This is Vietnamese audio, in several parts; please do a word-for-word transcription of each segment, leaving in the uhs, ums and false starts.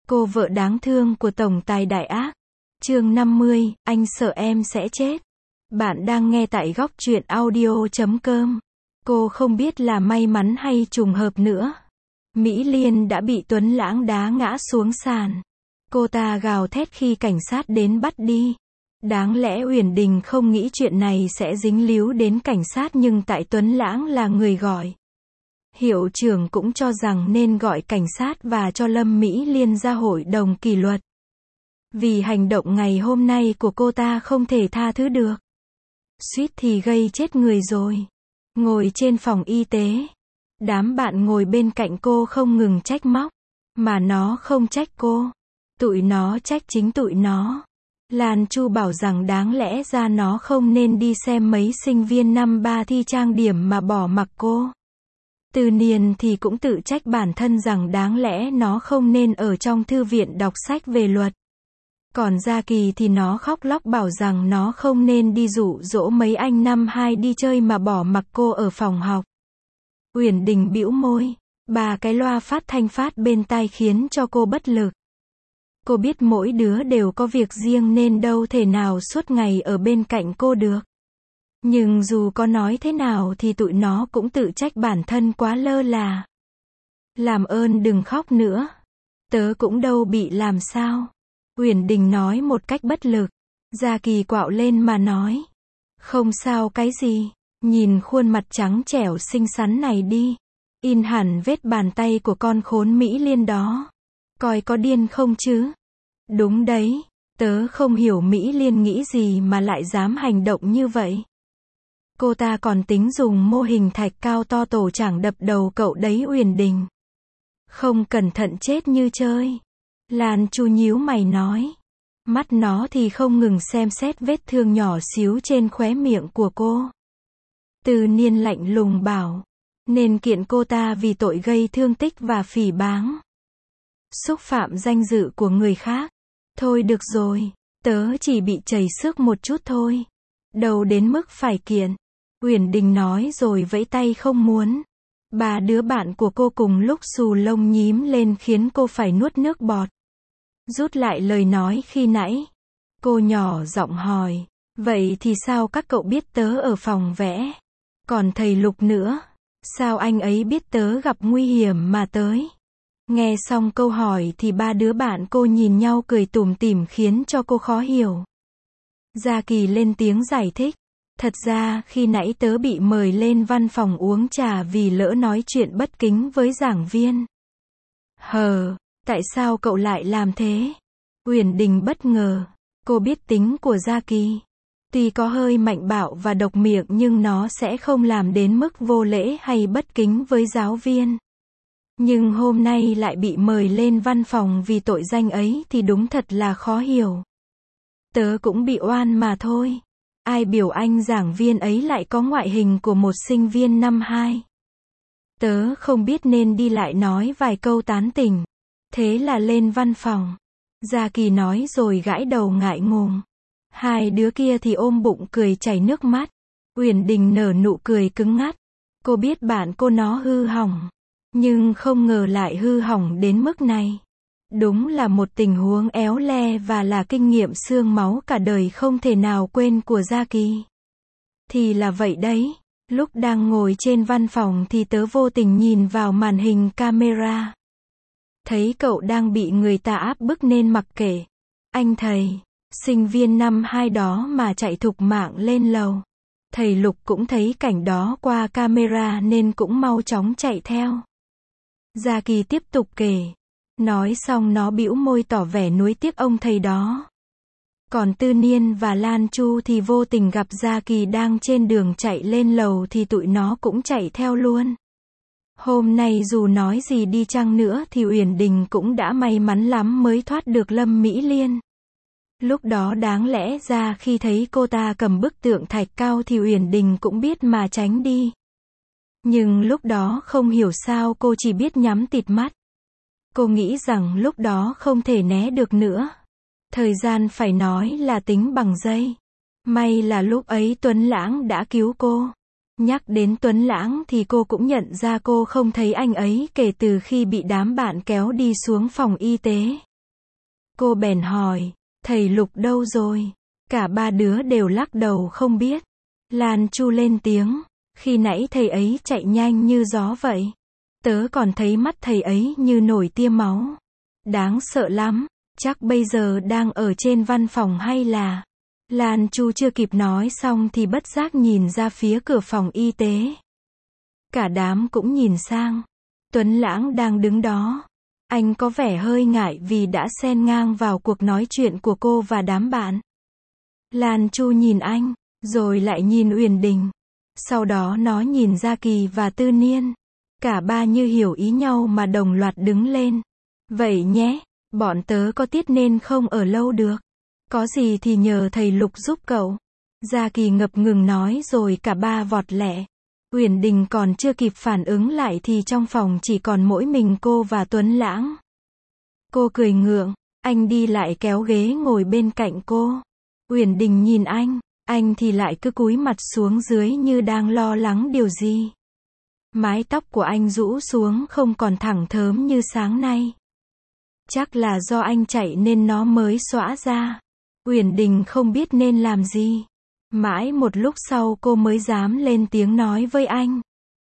Cô vợ đáng thương của tổng tài đại ác. Chương năm mươi, anh sợ em sẽ chết. Bạn đang nghe tại góc truyện audio chấm com. Cô không biết là may mắn hay trùng hợp nữa. Mỹ Liên đã bị Tuấn Lãng đá ngã xuống sàn. Cô ta gào thét khi cảnh sát đến bắt đi. Đáng lẽ Uyển Đình không nghĩ chuyện này sẽ dính líu đến cảnh sát, nhưng tại Tuấn Lãng là người gọi. Hiệu trưởng cũng cho rằng nên gọi cảnh sát và cho Lâm Mỹ Liên ra hội đồng kỷ luật. Vì hành động ngày hôm nay của cô ta không thể tha thứ được. Suýt thì gây chết người rồi. Ngồi trên phòng y tế, đám bạn ngồi bên cạnh cô không ngừng trách móc. Mà nó không trách cô. Tụi nó trách chính tụi nó. Lan Chu bảo rằng đáng lẽ ra nó không nên đi xem mấy sinh viên năm ba thi trang điểm mà bỏ mặc cô. Từ Niên thì cũng tự trách bản thân rằng đáng lẽ nó không nên ở trong thư viện đọc sách về luật. Còn Gia Kỳ thì nó khóc lóc bảo rằng nó không nên đi dụ dỗ mấy anh năm hai đi chơi mà bỏ mặc cô ở phòng học. Uyển Đình bĩu môi, ba cái loa phát thanh phát bên tai khiến cho cô bất lực. Cô biết mỗi đứa đều có việc riêng nên đâu thể nào suốt ngày ở bên cạnh cô được. Nhưng dù có nói thế nào thì tụi nó cũng tự trách bản thân quá lơ là. Làm ơn đừng khóc nữa. Tớ cũng đâu bị làm sao. Uyển Đình nói một cách bất lực. Gia Kỳ quạo lên mà nói. Không sao cái gì. Nhìn khuôn mặt trắng trẻo xinh xắn này đi. In hẳn vết bàn tay của con khốn Mỹ Liên đó. Coi có điên không chứ. Đúng đấy. Tớ không hiểu Mỹ Liên nghĩ gì mà lại dám hành động như vậy. Cô ta còn tính dùng mô hình thạch cao to tổ chảng đập đầu cậu đấy Uyển Đình. Không cẩn thận chết như chơi. Lan Chu nhíu mày nói. Mắt nó thì không ngừng xem xét vết thương nhỏ xíu trên khóe miệng của cô. Từ Niên lạnh lùng bảo. Nên kiện cô ta vì tội gây thương tích và phỉ báng. Xúc phạm danh dự của người khác. Thôi được rồi. Tớ chỉ bị chảy xước một chút thôi. Đâu đến mức phải kiện. Uyển Đình nói rồi vẫy tay không muốn. Ba đứa bạn của cô cùng lúc xù lông nhím lên khiến cô phải nuốt nước bọt. Rút lại lời nói khi nãy. Cô nhỏ giọng hỏi. Vậy thì sao các cậu biết tớ ở phòng vẽ? Còn thầy Lục nữa. Sao anh ấy biết tớ gặp nguy hiểm mà tới? Nghe xong câu hỏi thì ba đứa bạn cô nhìn nhau cười tủm tỉm khiến cho cô khó hiểu. Gia Kỳ lên tiếng giải thích. Thật ra khi nãy tớ bị mời lên văn phòng uống trà vì lỡ nói chuyện bất kính với giảng viên. Hờ, tại sao cậu lại làm thế? Uyển Đình bất ngờ. Cô biết tính của Gia Kỳ. Tuy có hơi mạnh bạo và độc miệng nhưng nó sẽ không làm đến mức vô lễ hay bất kính với giáo viên. Nhưng hôm nay lại bị mời lên văn phòng vì tội danh ấy thì đúng thật là khó hiểu. Tớ cũng bị oan mà thôi. Ai biểu anh giảng viên ấy lại có ngoại hình của một sinh viên năm hai. Tớ không biết nên đi lại nói vài câu tán tỉnh. Thế là lên văn phòng. Gia Kỳ nói rồi gãi đầu ngại ngùng. Hai đứa kia thì ôm bụng cười chảy nước mắt. Uyển Đình nở nụ cười cứng ngắt. Cô biết bạn cô nó hư hỏng. Nhưng không ngờ lại hư hỏng đến mức này. Đúng là một tình huống éo le và là kinh nghiệm xương máu cả đời không thể nào quên của Gia Kỳ. Thì là vậy đấy. Lúc đang ngồi trên văn phòng thì tớ vô tình nhìn vào màn hình camera. Thấy cậu đang bị người ta áp bức nên mặc kệ. Anh thầy, sinh viên năm hai đó mà chạy thục mạng lên lầu. Thầy Lục cũng thấy cảnh đó qua camera nên cũng mau chóng chạy theo. Gia Kỳ tiếp tục kể. Nói xong nó bĩu môi tỏ vẻ nuối tiếc ông thầy đó. Còn Tư Niên và Lan Chu thì vô tình gặp Gia Kỳ đang trên đường chạy lên lầu thì tụi nó cũng chạy theo luôn. Hôm nay dù nói gì đi chăng nữa thì Uyển Đình cũng đã may mắn lắm mới thoát được Lâm Mỹ Liên. Lúc đó đáng lẽ ra khi thấy cô ta cầm bức tượng thạch cao thì Uyển Đình cũng biết mà tránh đi. Nhưng lúc đó không hiểu sao cô chỉ biết nhắm tịt mắt. Cô nghĩ rằng lúc đó không thể né được nữa. Thời gian phải nói là tính bằng giây. May là lúc ấy Tuấn Lãng đã cứu cô. Nhắc đến Tuấn Lãng thì cô cũng nhận ra cô không thấy anh ấy kể từ khi bị đám bạn kéo đi xuống phòng y tế. Cô bèn hỏi, thầy Lục đâu rồi? Cả ba đứa đều lắc đầu không biết. Lan Chu lên tiếng, khi nãy thầy ấy chạy nhanh như gió vậy. Tớ còn thấy mắt thầy ấy như nổi tia máu. Đáng sợ lắm, chắc bây giờ đang ở trên văn phòng hay là... Lan Chu chưa kịp nói xong thì bất giác nhìn ra phía cửa phòng y tế. Cả đám cũng nhìn sang. Tuấn Lãng đang đứng đó. Anh có vẻ hơi ngại vì đã xen ngang vào cuộc nói chuyện của cô và đám bạn. Lan Chu nhìn anh, rồi lại nhìn Uyển Đình. Sau đó nó nhìn Gia Kỳ và Tư Niên. Cả ba như hiểu ý nhau mà đồng loạt đứng lên. Vậy nhé, bọn tớ có tiết nên không ở lâu được. Có gì thì nhờ thầy Lục giúp cậu. Gia Kỳ ngập ngừng nói rồi cả ba vọt lẹ. Uyển Đình còn chưa kịp phản ứng lại thì trong phòng chỉ còn mỗi mình cô và Tuấn Lãng. Cô cười ngượng, anh đi lại kéo ghế ngồi bên cạnh cô. Uyển Đình nhìn anh, anh thì lại cứ cúi mặt xuống dưới như đang lo lắng điều gì. Mái tóc của anh rũ xuống không còn thẳng thớm như sáng nay. Chắc là do anh chạy nên nó mới xõa ra. Uyển Đình không biết nên làm gì. Mãi một lúc sau cô mới dám lên tiếng nói với anh.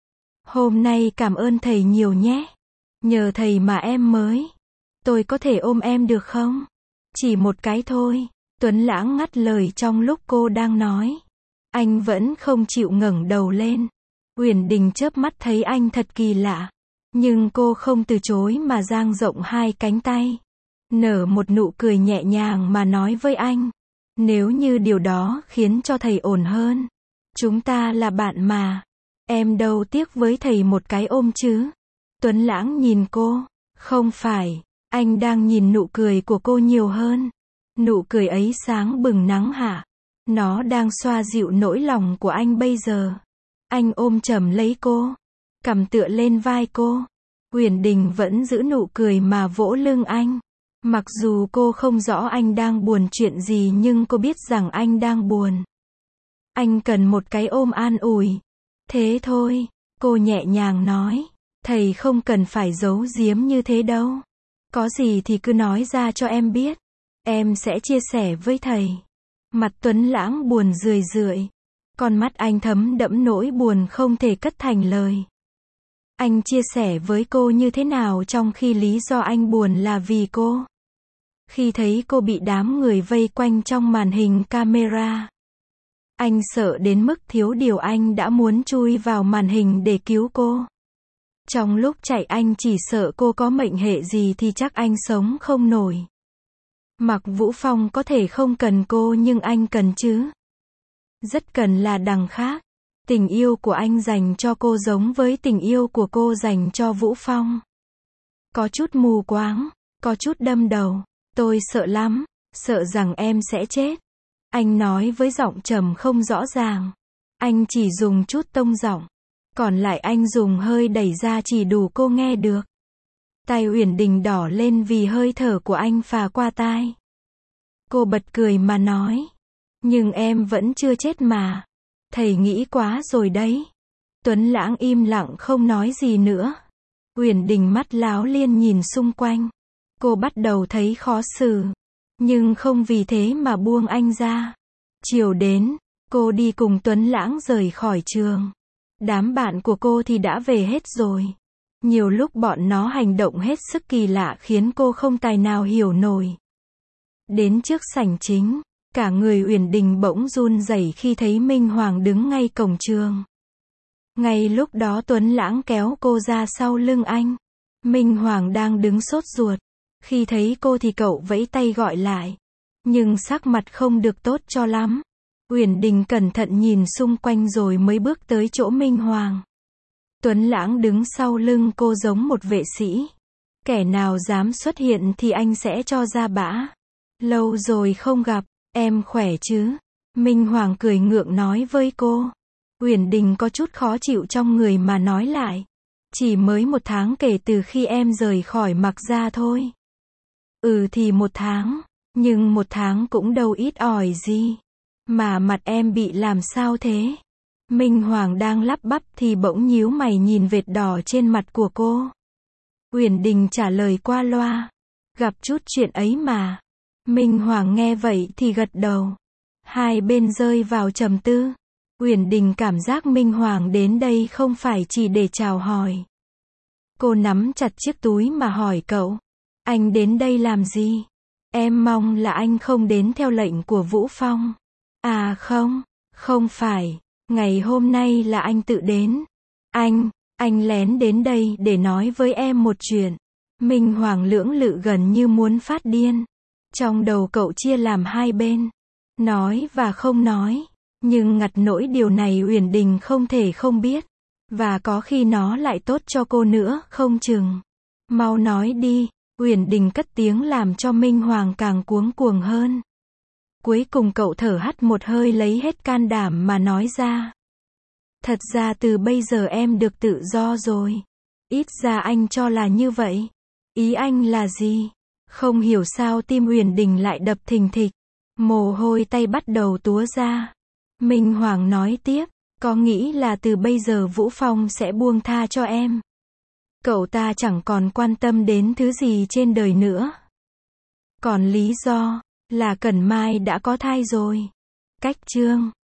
Hôm nay cảm ơn thầy nhiều nhé. Nhờ thầy mà em mới. Tôi có thể ôm em được không? Chỉ một cái thôi. Tuấn Lãng ngắt lời trong lúc cô đang nói. Anh vẫn không chịu ngẩng đầu lên. Uyển Đình chớp mắt thấy anh thật kỳ lạ. Nhưng cô không từ chối mà dang rộng hai cánh tay. Nở một nụ cười nhẹ nhàng mà nói với anh. Nếu như điều đó khiến cho thầy ổn hơn. Chúng ta là bạn mà. Em đâu tiếc với thầy một cái ôm chứ. Tuấn Lãng nhìn cô. Không phải. Anh đang nhìn nụ cười của cô nhiều hơn. Nụ cười ấy sáng bừng nắng hạ. Nó đang xoa dịu nỗi lòng của anh bây giờ. Anh ôm chầm lấy cô. Cằm tựa lên vai cô. Uyển Đình vẫn giữ nụ cười mà vỗ lưng anh. Mặc dù cô không rõ anh đang buồn chuyện gì nhưng cô biết rằng anh đang buồn. Anh cần một cái ôm an ủi. Thế thôi, cô nhẹ nhàng nói. Thầy không cần phải giấu giếm như thế đâu. Có gì thì cứ nói ra cho em biết. Em sẽ chia sẻ với thầy. Mặt Tuấn Lãng buồn rười rượi. Con mắt anh thấm đẫm nỗi buồn không thể cất thành lời. Anh chia sẻ với cô như thế nào trong khi lý do anh buồn là vì cô. Khi thấy cô bị đám người vây quanh trong màn hình camera. Anh sợ đến mức thiếu điều anh đã muốn chui vào màn hình để cứu cô. Trong lúc chạy anh chỉ sợ cô có mệnh hệ gì thì chắc anh sống không nổi. Mạc Vũ Phong có thể không cần cô nhưng anh cần chứ. Rất cần là đằng khác. Tình yêu của anh dành cho cô giống với tình yêu của cô dành cho Vũ Phong. Có chút mù quáng, có chút đâm đầu. Tôi sợ lắm, sợ rằng em sẽ chết. Anh nói với giọng trầm không rõ ràng. Anh chỉ dùng chút tông giọng. Còn lại anh dùng hơi đẩy ra chỉ đủ cô nghe được. Tai Uyển Đình đỏ lên vì hơi thở của anh phà qua tai. Cô bật cười mà nói. Nhưng em vẫn chưa chết mà. Thầy nghĩ quá rồi đấy. Tuấn Lãng im lặng không nói gì nữa. Uyển Đình mắt láo liên nhìn xung quanh. Cô bắt đầu thấy khó xử. Nhưng không vì thế mà buông anh ra. Chiều đến, cô đi cùng Tuấn Lãng rời khỏi trường. Đám bạn của cô thì đã về hết rồi. Nhiều lúc bọn nó hành động hết sức kỳ lạ khiến cô không tài nào hiểu nổi. Đến trước sảnh chính, cả người Uyển Đình bỗng run rẩy khi thấy Minh Hoàng đứng ngay cổng trường. Ngay lúc đó Tuấn Lãng kéo cô ra sau lưng anh. Minh Hoàng đang đứng sốt ruột. Khi thấy cô thì cậu vẫy tay gọi lại. Nhưng sắc mặt không được tốt cho lắm. Uyển Đình cẩn thận nhìn xung quanh rồi mới bước tới chỗ Minh Hoàng. Tuấn Lãng đứng sau lưng cô giống một vệ sĩ. Kẻ nào dám xuất hiện thì anh sẽ cho ra bã. Lâu rồi không gặp, em khỏe chứ? Minh Hoàng cười ngượng nói với cô. Uyển Đình có chút khó chịu trong người mà nói lại. Chỉ mới một tháng kể từ khi em rời khỏi Mạc Gia thôi. Ừ thì một tháng, nhưng một tháng cũng đâu ít ỏi gì. Mà mặt em bị làm sao thế? Minh Hoàng đang lắp bắp thì bỗng nhíu mày nhìn vệt đỏ trên mặt của cô. Uyển Đình trả lời qua loa. Gặp chút chuyện ấy mà. Minh Hoàng nghe vậy thì gật đầu. Hai bên rơi vào trầm tư. Uyển Đình cảm giác Minh Hoàng đến đây không phải chỉ để chào hỏi. Cô nắm chặt chiếc túi mà hỏi cậu. Anh đến đây làm gì? Em mong là anh không đến theo lệnh của Vũ Phong. À không, không phải. Ngày hôm nay là anh tự đến. Anh, anh lén đến đây để nói với em một chuyện. Minh Hoàng lưỡng lự gần như muốn phát điên. Trong đầu cậu chia làm hai bên. Nói và không nói. Nhưng ngặt nỗi điều này Uyển Đình không thể không biết. Và có khi nó lại tốt cho cô nữa, không chừng. Mau nói đi. Uyển Đình cất tiếng làm cho Minh Hoàng càng cuống cuồng hơn. Cuối cùng cậu thở hắt một hơi lấy hết can đảm mà nói ra. Thật ra từ bây giờ em được tự do rồi. Ít ra anh cho là như vậy. Ý anh là gì? Không hiểu sao tim Uyển Đình lại đập thình thịch. Mồ hôi tay bắt đầu túa ra. Minh Hoàng nói tiếp. Có nghĩ là từ bây giờ Vũ Phong sẽ buông tha cho em. Cậu ta chẳng còn quan tâm đến thứ gì trên đời nữa. Còn lý do là Cẩn Mai đã có thai rồi. Cách chương